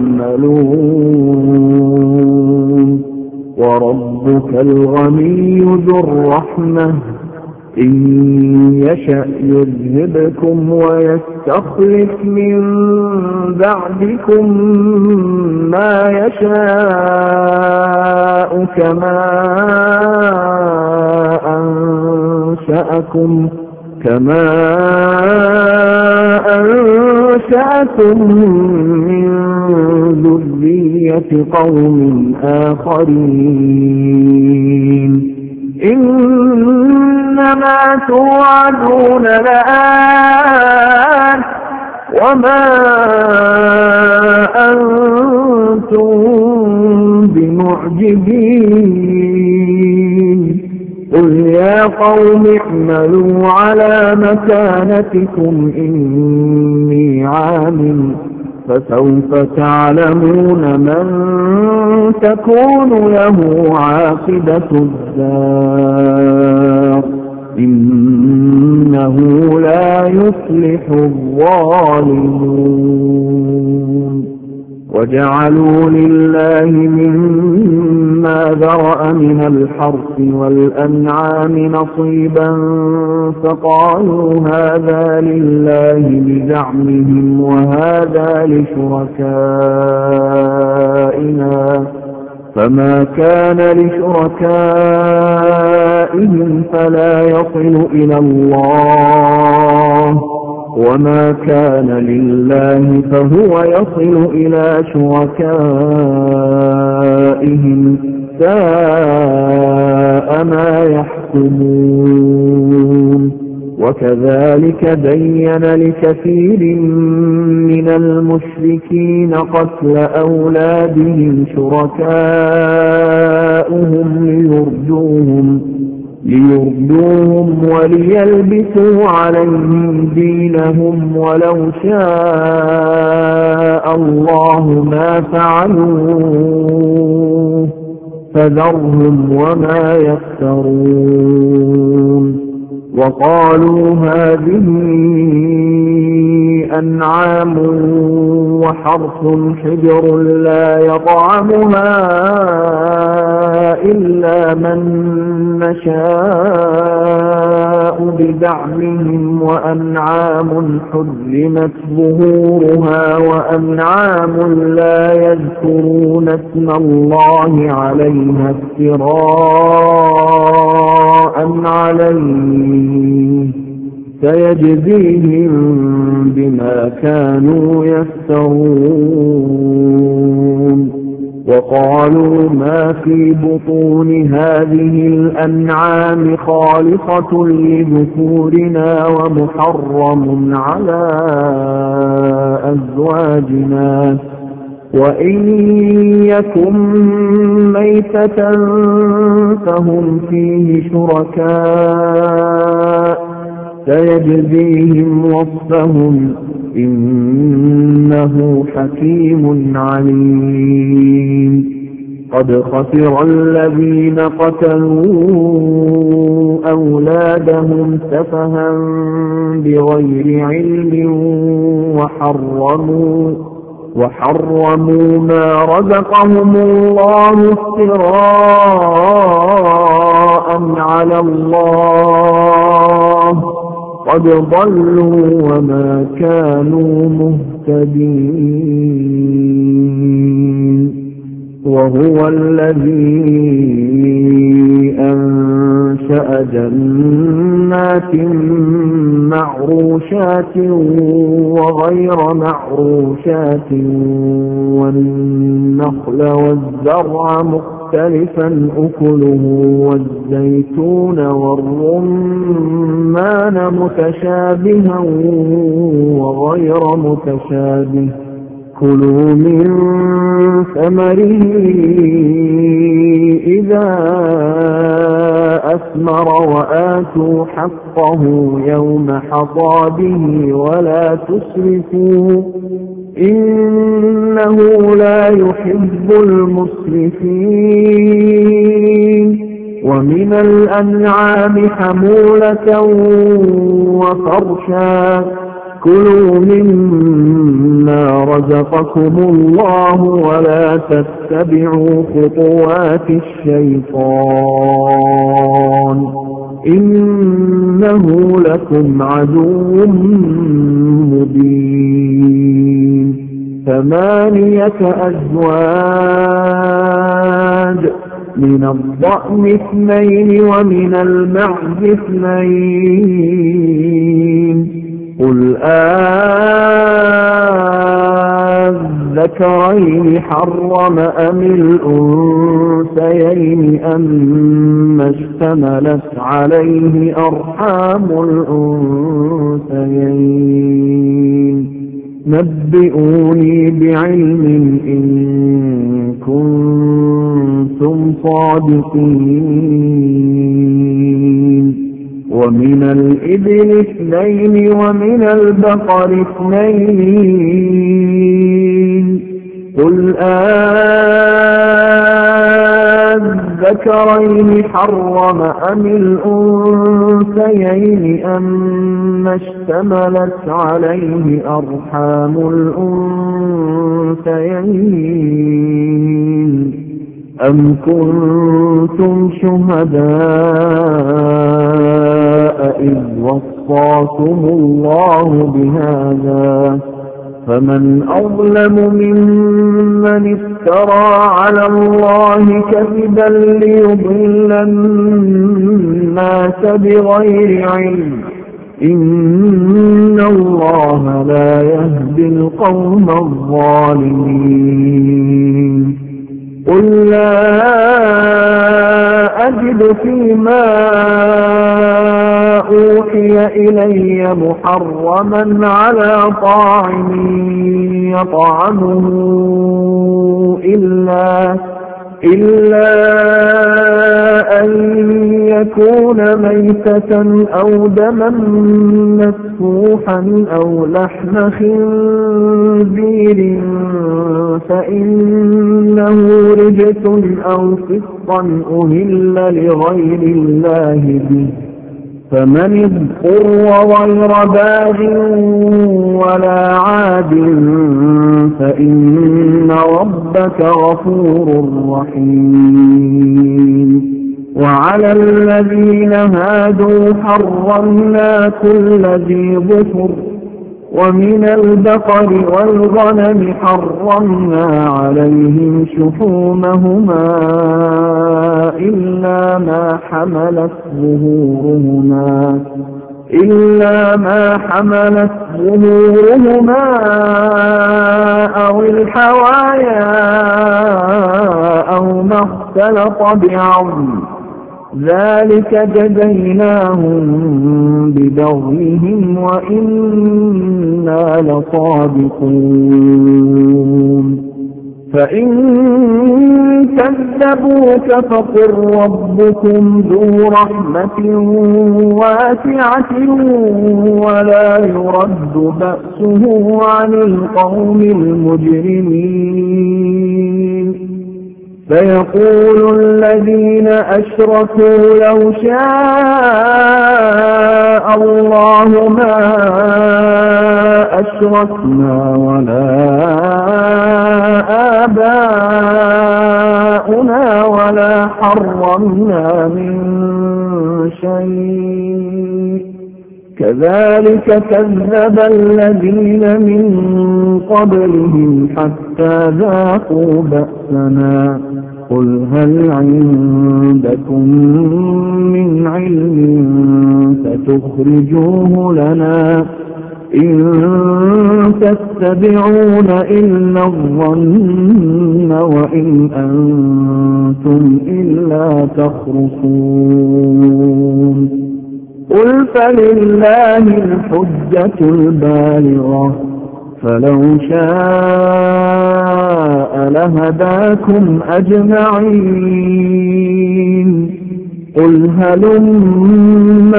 يعملون. وربك الغني ذو الرحمة إن يشأ يذهبكم ويستخلف من بعدكم ما يشاء كما أنشأكم كما أنشأكم من ذرية قوم آخرين. إنما توعدون لآت وما أنتم بمعجزين. قل يا قوم اعملوا على مكانتكم إني عامل فسوف تعلمون من تكون له عاقبة الدار إنه لا يفلح الظالمون. وجعلوا لله مما ذرأ من الحرث والأنعام نصيبا فقالوا هذا لله بزعمهم وهذا لشركائنا فما كان لشركائهم فلا يصل إلى الله وما كان لله فهو يصل إلى شركائهم ساء ما يحكمون. وكذلك بين لكثير من المشركين قتل أولادهم شركاؤهم ليردوهم ليردوهم وليلبسوا عليهم دينهم ولو شاء الله ما فعلوه فذرهم وما يفترون. وقالوا هذه أنعام وحرث حجر لا يطعمها إلا من نشاء بزعمهم وأنعام حرمت ظهورها وأنعام لا يذكرون اسم الله عليها افتراء عليه سيجزيهم بما كانوا يفترون. وقالوا ما في بطون هذه الأنعام خالصة لذكورنا ومحرم على أزواجنا وإن يكن ميتة فهم فيه شركاء سيجزيهم وصفهم إنه حكيم عليم. قد خسر الذين قتلوا أولادهم سفها بغير علم وحرموا وحرموا ما رزقهم الله افتراء على الله قد ضلوا وما كانوا مهتدين. وهو الذي أنشأ جنات معروشات وغير معروشات والنخل والزرع مختلفا أكله والزيتون والرمان متشابها وغير متشابه كلوا من ثمره إذا أثمر وآتوا حقه يوم حصاده ولا تسرفوا إنه لا يحب المسرفين ومن الأنعام حمولة وفرشا كلوا مما رزقكم الله ولا تتبعوا خطوات الشيطان إنه لكم عدو مبين ثمانية أزواج من الضأن اثنين ومن المعز اثنين قل أذكرين حرم أم الأنثيين أم اشتملت عليه أرحام الأنثيين نبئوني بعلم إن كنتم صادقين ومن الإبل اثنين ومن البقر اثنين قل أذكرين حرم أم الأنثيين أم اشتملت عليه أرحام الأنثيين أم كنتم شهداء إذ وصاكم الله بهذا فمن أظلم ممن افترى على الله كذبا ليضل الناس بغير علم إن الله لا يهدي القوم الظالمين قل لا أجد فيما أوحي إلي محرما على طاعم يطعمه إلا إلا أن يكون ميتة أو دما مسفوحا أو لحم خنزير فإنه رجس أو فسقا أهل لغير الله به فمن اضطر غير باغ ولا عاد فإن ربك غفور رحيم وعلى الذين هادوا حرمنا كل ذي ظفر ومن البقر والغنم حرمنا عليهم شحومهما إلا ما حملت ظهورهما إلا ما حملت ظهورهما أو الحوايا أو ما اختلط بعظم ذلك جزيناهم ببغيهم وإنا لصادقون فإن كذبوك فقل ربكم ذو رحمة واسعة ولا يرد بأسه عن القوم المجرمين فيقول الذين أشركوا لو شاء الله ما أشركنا ولا آباؤنا ولا حرمنا من شيء كذلك كذب الذين من قبلهم حتى ذاقوا بأسنا قل هل عندكم من علم فتخرجوه لنا إن تتبعون إلا الظن وإن أنتم إلا تخرصون قل فلله الحجة البالغة فلو شاء لهداكم أجمعين قل هلم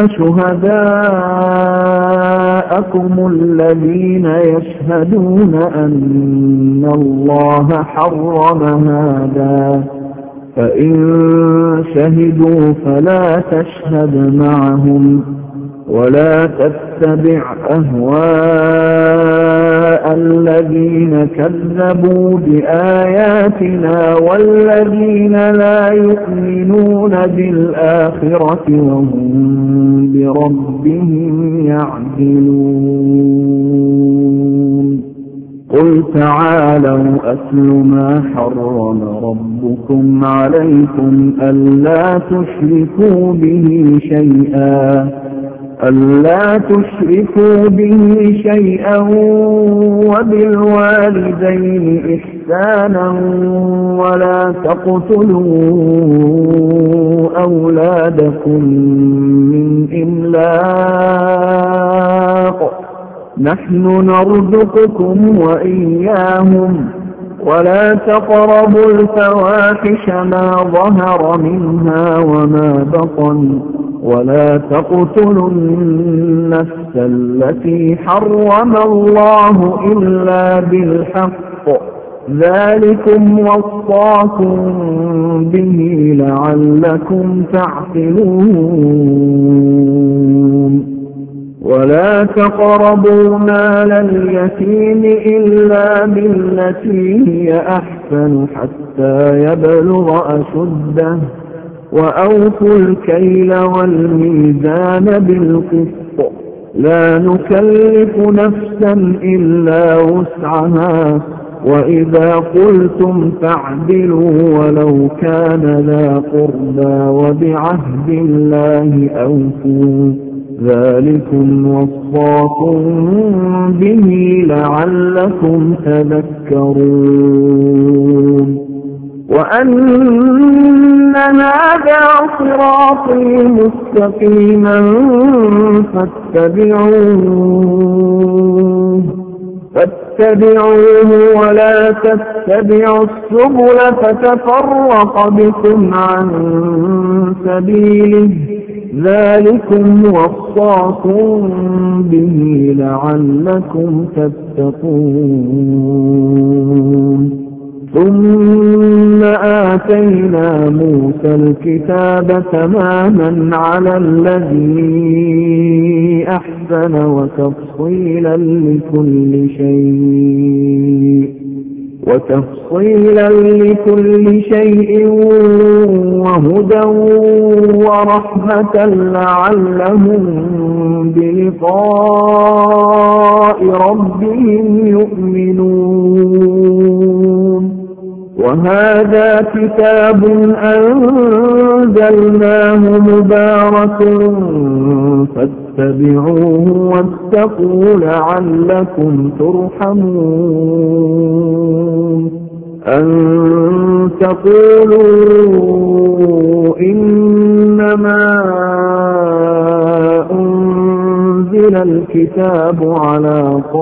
شهداءكم الذين يشهدون أن الله حرم هذا فإن شهدوا فلا تشهد معهم ولا تتبع أهواء الذين كذبوا بآياتنا والذين لا يؤمنون بالآخرة وهم بربهم يعدلون قل تعالوا أتل ما حرم ربكم عليكم ألا تشركوا به شيئا ألا تشركوا به شيئا وبالوالدين إحسانا ولا تقتلوا أولادكم من إملاق نحن نرزقكم وإياهم ولا تقربوا الفواحش ما ظهر منها وما بطن ولا تقتلوا النفس التي حرم الله إلا بالحق ذلكم وصاكم به لعلكم تعقلون ولا تقربوا مال اليتيم إلا بالتي هي أحسن حتى يبلغ أشده وأوفوا الكيل والميزان بالقسط لا نكلف نفسا إلا وسعها وإذا قلتم فاعدلوا ولو كان ذا قربى وبعهد الله أوفوا ذلكم وصاكم به لعلكم تذكرون وأن هذا صراطي مستقيما فاتبعوه فاتبعوه ولا تتبعوا السبل فتفرق بكم عن سبيله ذلكم وصاكم به لعلكم تتقون ثم آتينا موسى الكتاب تماما على الذي أحسن وتفصيلا لكل شيء وتفصيلا لكل شيء وهدى ورحمة لعلهم بلقاء ربهم يؤمنون وهذا كتاب أنزلناه مبارك فاتبعوه واتقوا لعلكم ترحمون أن تقولوا إنما أنزل الكتاب على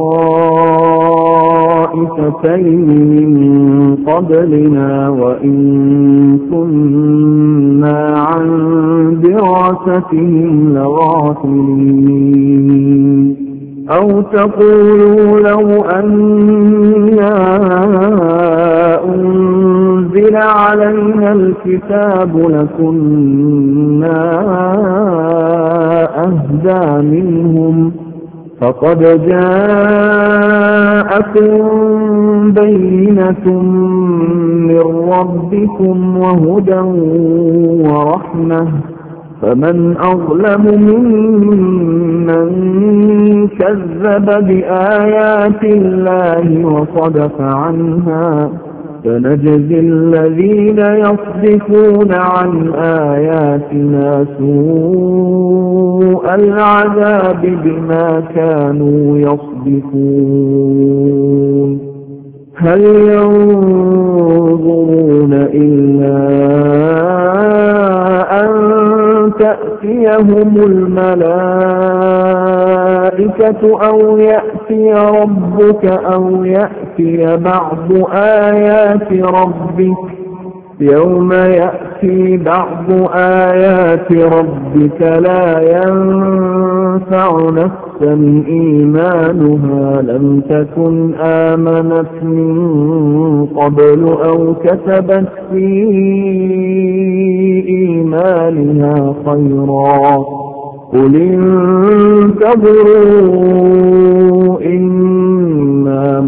طائفتين من قبلنا وإن كنا عن دراستهم لغافلين أو تقولوا لو أنا أنزل علينا الكتاب لكنا أهدى منهم فقد جاءكم بينة من ربكم وهدى ورحمة فمن أظلم ممن كذب بآيات الله وصدف عنها سنجزي الذين يصدفون عن آياتنا سوء العذاب بما كانوا يصدفون هل ينظرون إلا أن تأتيهم الملائكة أو يأتي ربك أو يأتي بعض آيات ربك يوم يأتي بعض آيات ربك لا ينفع نفسا إيمانها لم تكن آمنت من قبل أو كسبت في إيمانها خيرا قل انتظروا إنا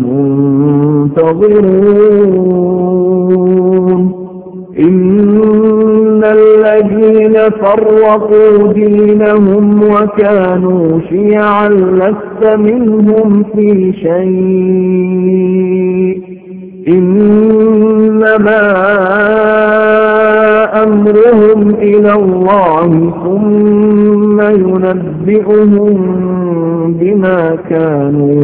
منتظرون إن الذين فرقوا دينهم وكانوا شيعا لست منهم في شيء إنما أمرهم إلى الله ثم ينبئهم بما كانوا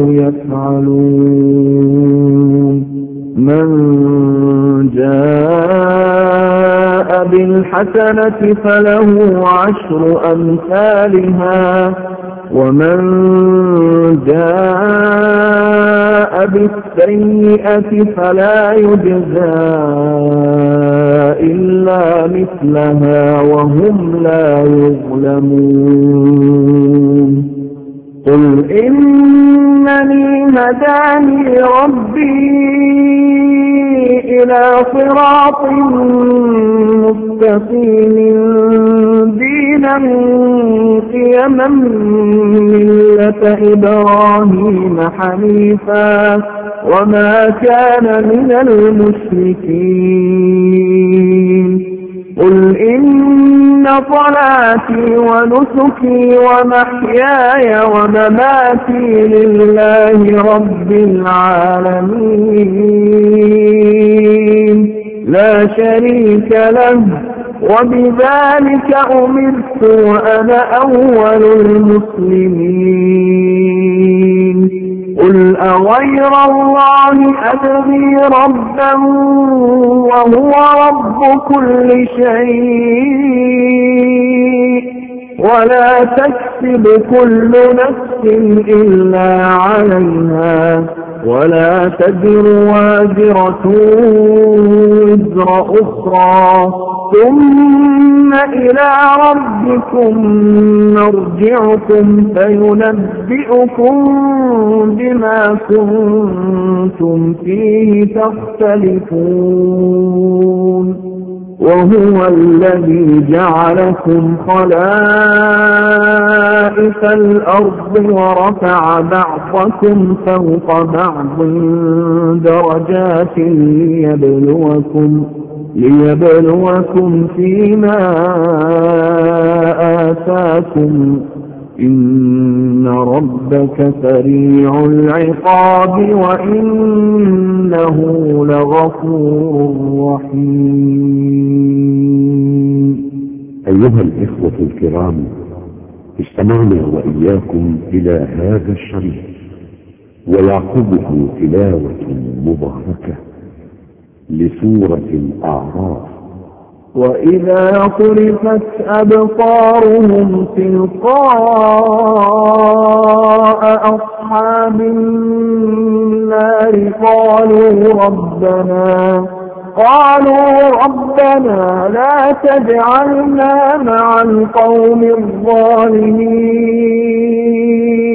يفعلون من جاء بالحسنة فله عشر أمثالها ومن جاء بالسيئة فلا يجزى إلا مثلها وهم لا يظلمون قل إنني هداني ربي إلى صراط مستقيم دينا قيما ملة إبراهيم حنيفا وما كان من المشركين قل إن صلاتي ونسكي ومحياي ومماتي لله رب العالمين لا شريك له وبذلك أمرت وأنا أول المسلمين قل أغير الله أبغي ربا وهو رب كل شيء ولا تكسب كل نفس إلا عليها ولا تزر وازرة وزر أخرى ثم إلى ربكم مرجعكم فينبئكم بما كنتم فيه تختلفون وهو الذي جعلكم خلائف الأرض ورفع بعضكم فوق بعض درجات ليبلوكم ليبلوكم فيما آتاكم إن ربك سريع العقاب وإنه لغفور رحيم. أيها الإخوة الكرام، استمعنا وإياكم إلى هذا الشريط ويعقبه تلاوة مباركة لسورة الأعراف. وإذا صرفت أبصارهم تلقاء أصحاب النار قالوا ربنا قالوا ربنا لا تجعلنا مع القوم الظالمين